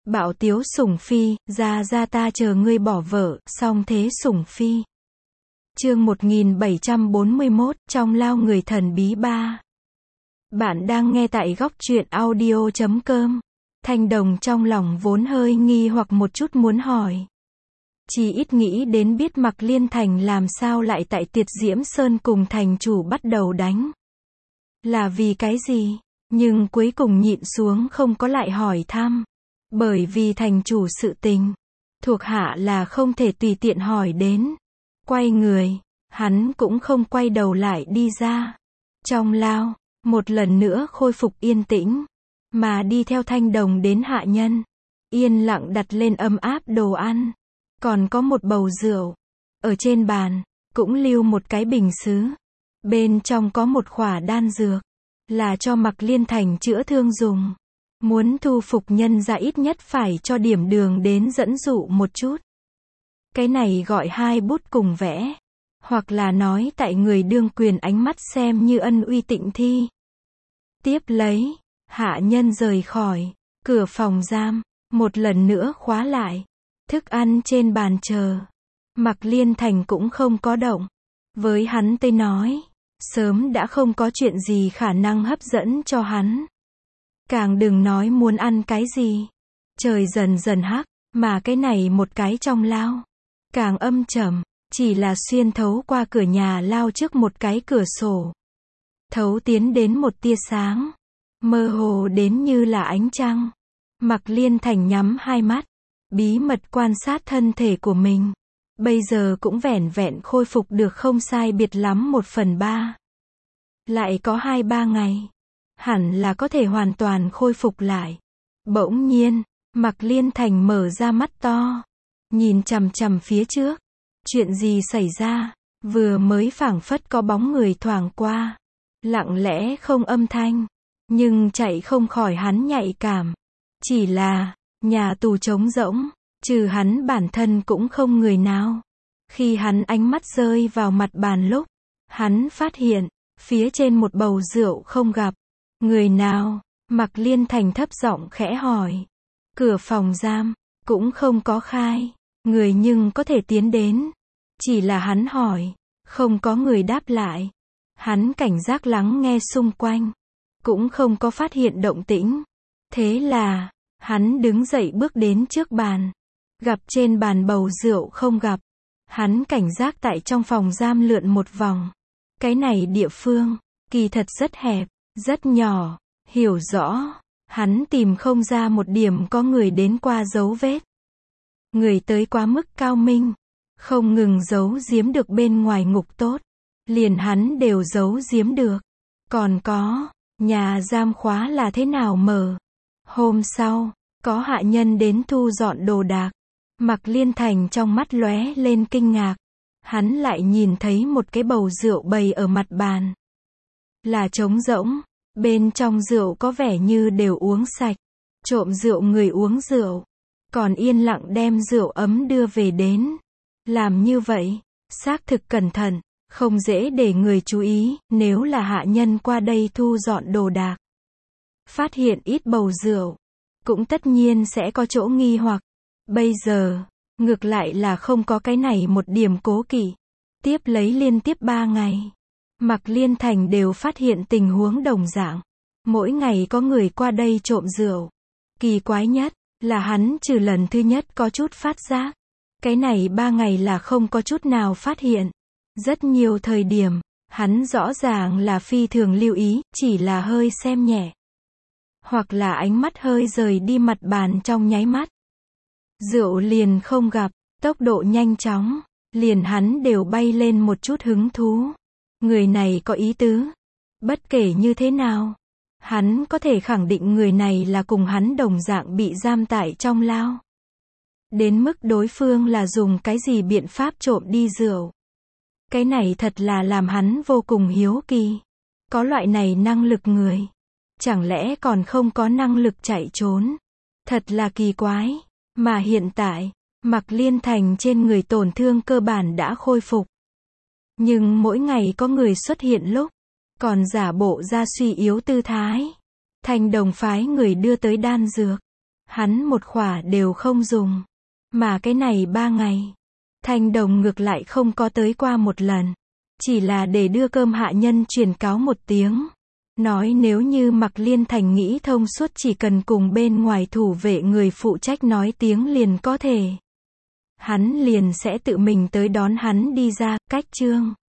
Bạo tiếu sủng phi, ra ta chờ ngươi bỏ vợ, song thế sủng phi. Chương 1741, trong lao người thần bí 3. Bạn đang nghe tại góc truyện audio.com. Thanh Đồng trong lòng vốn hơi nghi hoặc một chút muốn hỏi. Chỉ ít nghĩ đến biết Mạc Liên Thành làm sao lại tại Tiệt Diễm Sơn cùng thành chủ bắt đầu đánh. Là vì cái gì? Nhưng cuối cùng nhịn xuống không có lại hỏi thăm. Bởi vì thành chủ sự tình, thuộc hạ là không thể tùy tiện hỏi đến. Quay người, hắn cũng không quay đầu lại đi ra. Trong lao, một lần nữa khôi phục yên tĩnh, mà đi theo Thanh Đồng đến hạ nhân. Yên lặng đặt lên ấm áp đồ ăn. Còn có một bầu rượu. Ở trên bàn, cũng lưu một cái bình sứ. Bên trong có một khỏa đan dược. Là cho Mạc Liên Thành chữa thương dùng. Muốn thu phục nhân ra ít nhất phải cho điểm đường đến dẫn dụ một chút. Cái này gọi hai bút cùng vẽ. Hoặc là nói tại người đương quyền ánh mắt xem như ân uy tịnh thi. Tiếp lấy, hạ nhân rời khỏi, cửa phòng giam, một lần nữa khóa lại. Thức ăn trên bàn chờ. Mạc Liên Thành cũng không có động. Với hắn tới nói, sớm đã không có chuyện gì khả năng hấp dẫn cho hắn. Càng đừng nói muốn ăn cái gì. Trời dần dần hắc, mà cái này một cái trong lao. Càng âm trầm, chỉ là xuyên thấu qua cửa nhà lao trước một cái cửa sổ. Thấu tiến đến một tia sáng. Mơ hồ đến như là ánh trăng. Mạc Liên Thành nhắm hai mắt. Bí mật quan sát thân thể của mình. Bây giờ cũng vẻn vẹn khôi phục được không sai biệt lắm 1/3. Lại có 2-3 ngày. Hẳn là có thể hoàn toàn khôi phục lại. Bỗng nhiên, Mạc Liên Thành mở ra mắt to. Nhìn chằm chằm phía trước. Chuyện gì xảy ra? Vừa mới phảng phất có bóng người thoảng qua. Lặng lẽ không âm thanh. Nhưng chạy không khỏi hắn nhạy cảm. Chỉ là, nhà tù trống rỗng. Trừ hắn bản thân cũng không người nào. Khi hắn ánh mắt rơi vào mặt bàn lúc. Hắn phát hiện, phía trên một bầu rượu không gặp. Người nào? Mạc Liên Thành thấp giọng khẽ hỏi. Cửa phòng giam, cũng không có khai. Người nhưng có thể tiến đến. Chỉ là hắn hỏi. Không có người đáp lại. Hắn cảnh giác lắng nghe xung quanh. Cũng không có phát hiện động tĩnh. Thế là, hắn đứng dậy bước đến trước bàn. Gặp trên bàn bầu rượu không gặp. Hắn cảnh giác tại trong phòng giam lượn một vòng. Cái này địa phương, kỳ thật rất hẹp, rất nhỏ. Hiểu rõ, hắn tìm không ra một điểm có người đến qua dấu vết. Người tới quá mức cao minh. Không ngừng giấu giếm được bên ngoài ngục tốt. Liền hắn đều giấu giếm được. Còn có, nhà giam khóa là thế nào mở. Hôm sau, có hạ nhân đến thu dọn đồ đạc. Mạc Liên Thành trong mắt lóe lên kinh ngạc. Hắn lại nhìn thấy một cái bầu rượu bày ở mặt bàn. Là trống rỗng. Bên trong rượu có vẻ như đều uống sạch. Trộm rượu người uống rượu. Còn yên lặng đem rượu ấm đưa về đến. Làm như vậy, xác thực cẩn thận. Không dễ để người chú ý, nếu là hạ nhân qua đây thu dọn đồ đạc. Phát hiện ít bầu rượu. Cũng tất nhiên sẽ có chỗ nghi hoặc. Bây giờ, ngược lại là không có cái này một điểm cố kỵ. Tiếp lấy liên tiếp 3 ngày. Mạc Liên Thành đều phát hiện tình huống đồng dạng. Mỗi ngày có người qua đây trộm rượu. Kỳ quái nhất, là hắn trừ lần thứ nhất có chút phát giác. Cái này 3 ngày là không có chút nào phát hiện. Rất nhiều thời điểm, hắn rõ ràng là phi thường lưu ý, chỉ là hơi xem nhẹ. Hoặc là ánh mắt hơi rời đi mặt bàn trong nháy mắt. Rượu liền không gặp, tốc độ nhanh chóng, liền hắn đều bay lên một chút hứng thú. Người này có ý tứ. Bất kể như thế nào, hắn có thể khẳng định người này là cùng hắn đồng dạng bị giam tại trong lao. Đến mức đối phương là dùng cái gì biện pháp trộm đi rượu. Cái này thật là làm hắn vô cùng hiếu kỳ. Có loại này năng lực người. Chẳng lẽ còn không có năng lực chạy trốn. Thật là kỳ quái. Mà hiện tại, Mạc Liên Thành trên người tổn thương cơ bản đã khôi phục. Nhưng mỗi ngày có người xuất hiện lúc, còn giả bộ ra suy yếu tư thái. Thanh Đồng phái người đưa tới đan dược. Hắn một khỏa đều không dùng. Mà cái này 3 ngày. Thanh Đồng ngược lại không có tới qua một lần. Chỉ là để đưa cơm hạ nhân truyền cáo một tiếng. Nói nếu như Mạc Liên Thành nghĩ thông suốt chỉ cần cùng bên ngoài thủ vệ người phụ trách nói tiếng liền có thể. Hắn liền sẽ tự mình tới đón hắn đi ra, cách chương.